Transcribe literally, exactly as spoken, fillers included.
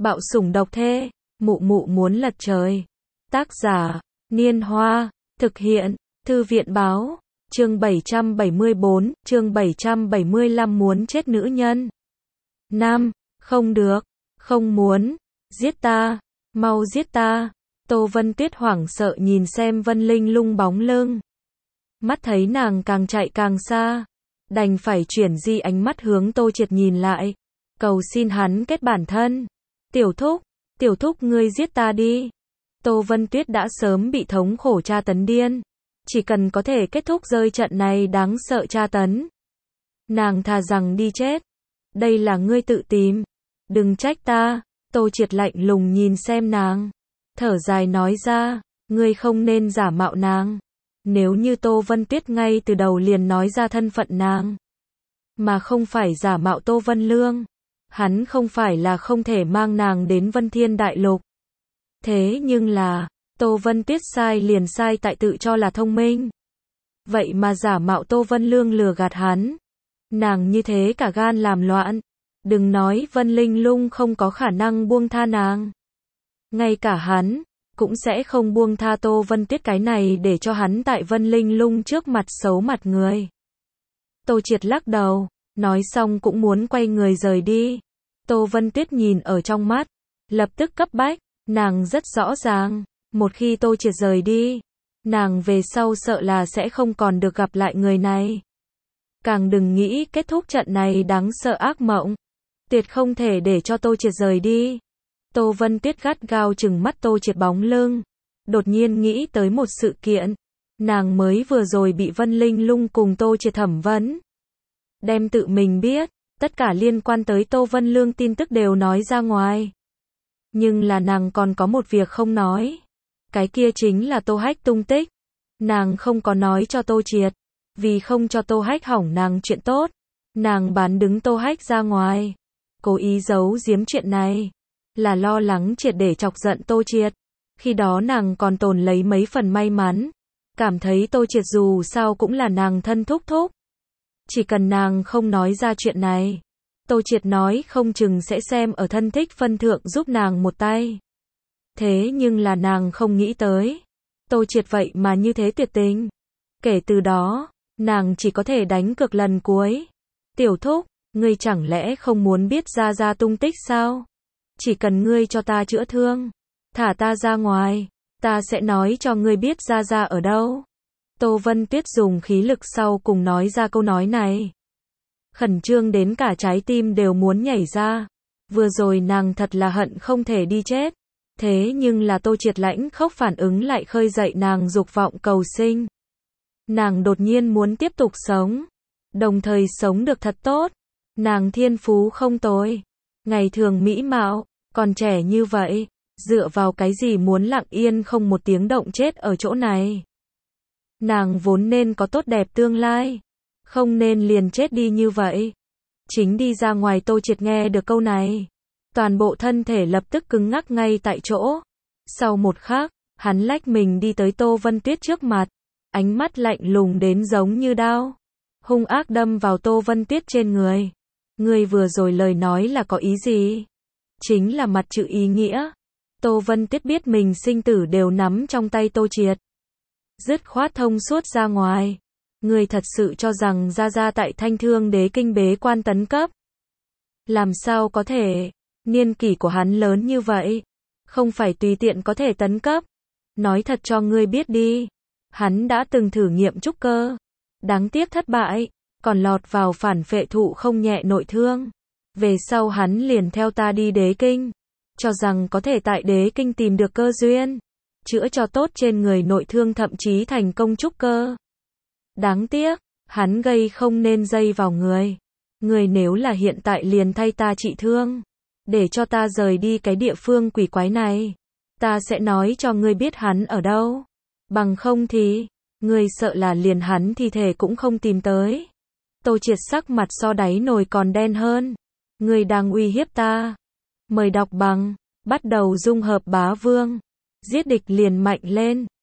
Bạo sủng độc thê, mụ mụ muốn lật trời. Tác giả, Niên Hoa, thực hiện, Thư viện báo, chương bảy trăm bảy mươi bốn, chương bảy trăm bảy mươi lăm muốn chết nữ nhân. Nam, không được, không muốn, giết ta, mau giết ta. Tô Vân Tuyết hoảng sợ nhìn xem Vân Linh Lung bóng lưng. Mắt thấy nàng càng chạy càng xa, đành phải chuyển di ánh mắt hướng Tô Triệt nhìn lại, cầu xin hắn kết bản thân. Tiểu thúc, tiểu thúc ngươi giết ta đi. Tô Vân Tuyết đã sớm bị thống khổ tra tấn điên, chỉ cần có thể kết thúc rơi trận này đáng sợ tra tấn, nàng thà rằng đi chết. Đây là ngươi tự tìm, đừng trách ta. Tô Triệt lạnh lùng nhìn xem nàng, thở dài nói ra, ngươi không nên giả mạo nàng. Nếu như Tô Vân Tuyết ngay từ đầu liền nói ra thân phận nàng, mà không phải giả mạo Tô Vân Lương, hắn không phải là không thể mang nàng đến Vân Thiên Đại Lục. Thế nhưng là, Tô Vân Tuyết sai liền sai tại tự cho là thông minh. Vậy mà giả mạo Tô Vân Lương lừa gạt hắn. Nàng như thế cả gan làm loạn. Đừng nói Vân Linh Lung không có khả năng buông tha nàng. Ngay cả hắn, cũng sẽ không buông tha Tô Vân Tuyết cái này để cho hắn tại Vân Linh Lung trước mặt xấu mặt người. Tô Triệt lắc đầu, nói xong cũng muốn quay người rời đi. Tô Vân Tuyết nhìn ở trong mắt, lập tức cấp bách, nàng rất rõ ràng, một khi Tô Triệt rời đi, nàng về sau sợ là sẽ không còn được gặp lại người này. Càng đừng nghĩ kết thúc trận này đáng sợ ác mộng, tuyệt không thể để cho Tô Triệt rời đi. Tô Vân Tuyết gắt gao chừng mắt Tô Triệt bóng lưng, đột nhiên nghĩ tới một sự kiện, nàng mới vừa rồi bị Vân Linh Lung cùng Tô Triệt thẩm vấn, đem tự mình biết tất cả liên quan tới Tô Vân Lương tin tức đều nói ra ngoài. Nhưng là nàng còn có một việc không nói, cái kia chính là Tô Hách tung tích. Nàng không có nói cho Tô Triệt, vì không cho Tô Hách hỏng nàng chuyện tốt, nàng bán đứng Tô Hách ra ngoài, cố ý giấu giếm chuyện này, là lo lắng triệt để chọc giận Tô Triệt. Khi đó nàng còn tồn lấy mấy phần may mắn, cảm thấy Tô Triệt dù sao cũng là nàng thân thúc thúc. Chỉ cần nàng không nói ra chuyện này, Tô Triệt nói không chừng sẽ xem ở thân thích phân thượng giúp nàng một tay. Thế nhưng là nàng không nghĩ tới, Tô Triệt vậy mà như thế tuyệt tình. Kể từ đó, nàng chỉ có thể đánh cược lần cuối. Tiểu thúc, ngươi chẳng lẽ không muốn biết Gia Gia tung tích sao? Chỉ cần ngươi cho ta chữa thương, thả ta ra ngoài, ta sẽ nói cho ngươi biết Gia Gia ở đâu. Tô Vân Tuyết dùng khí lực sau cùng nói ra câu nói này, khẩn trương đến cả trái tim đều muốn nhảy ra. Vừa rồi nàng thật là hận không thể đi chết. Thế nhưng là Tô Triệt lãnh khốc phản ứng lại khơi dậy nàng dục vọng cầu sinh. Nàng đột nhiên muốn tiếp tục sống, đồng thời sống được thật tốt. Nàng thiên phú không tồi, ngày thường mỹ mạo, còn trẻ như vậy, dựa vào cái gì muốn lặng yên không một tiếng động chết ở chỗ này. Nàng vốn nên có tốt đẹp tương lai, không nên liền chết đi như vậy. Chính đi ra ngoài Tô Triệt nghe được câu này, toàn bộ thân thể lập tức cứng ngắc ngay tại chỗ. Sau một khắc, hắn lách mình đi tới Tô Vân Tuyết trước mặt, ánh mắt lạnh lùng đến giống như đao, hung ác đâm vào Tô Vân Tuyết trên người. Ngươi vừa rồi lời nói là có ý gì? Chính là mặt chữ ý nghĩa. Tô Vân Tuyết biết mình sinh tử đều nắm trong tay Tô Triệt, dứt khoát thông suốt ra ngoài. Ngươi thật sự cho rằng Gia Gia tại Thanh Thương Đế Kinh bế quan tấn cấp? Làm sao có thể? Niên kỷ của hắn lớn như vậy, không phải tùy tiện có thể tấn cấp. Nói thật cho ngươi biết đi, hắn đã từng thử nghiệm trúc cơ, đáng tiếc thất bại, còn lọt vào phản phệ thụ không nhẹ nội thương. Về sau hắn liền theo ta đi Đế Kinh, cho rằng có thể tại Đế Kinh tìm được cơ duyên, chữa cho tốt trên người nội thương, thậm chí thành công trúc cơ. Đáng tiếc, hắn gây không nên dây vào người. Người nếu là hiện tại liền thay ta trị thương, để cho ta rời đi cái địa phương quỷ quái này, ta sẽ nói cho ngươi biết hắn ở đâu. Bằng không thì, ngươi sợ là liền hắn thi thể cũng không tìm tới. Tô Triệt sắc mặt so đáy nồi còn đen hơn. Ngươi đang uy hiếp ta. Mời đọc bằng, bắt đầu dung hợp bá vương. Giết địch liền mạnh lên.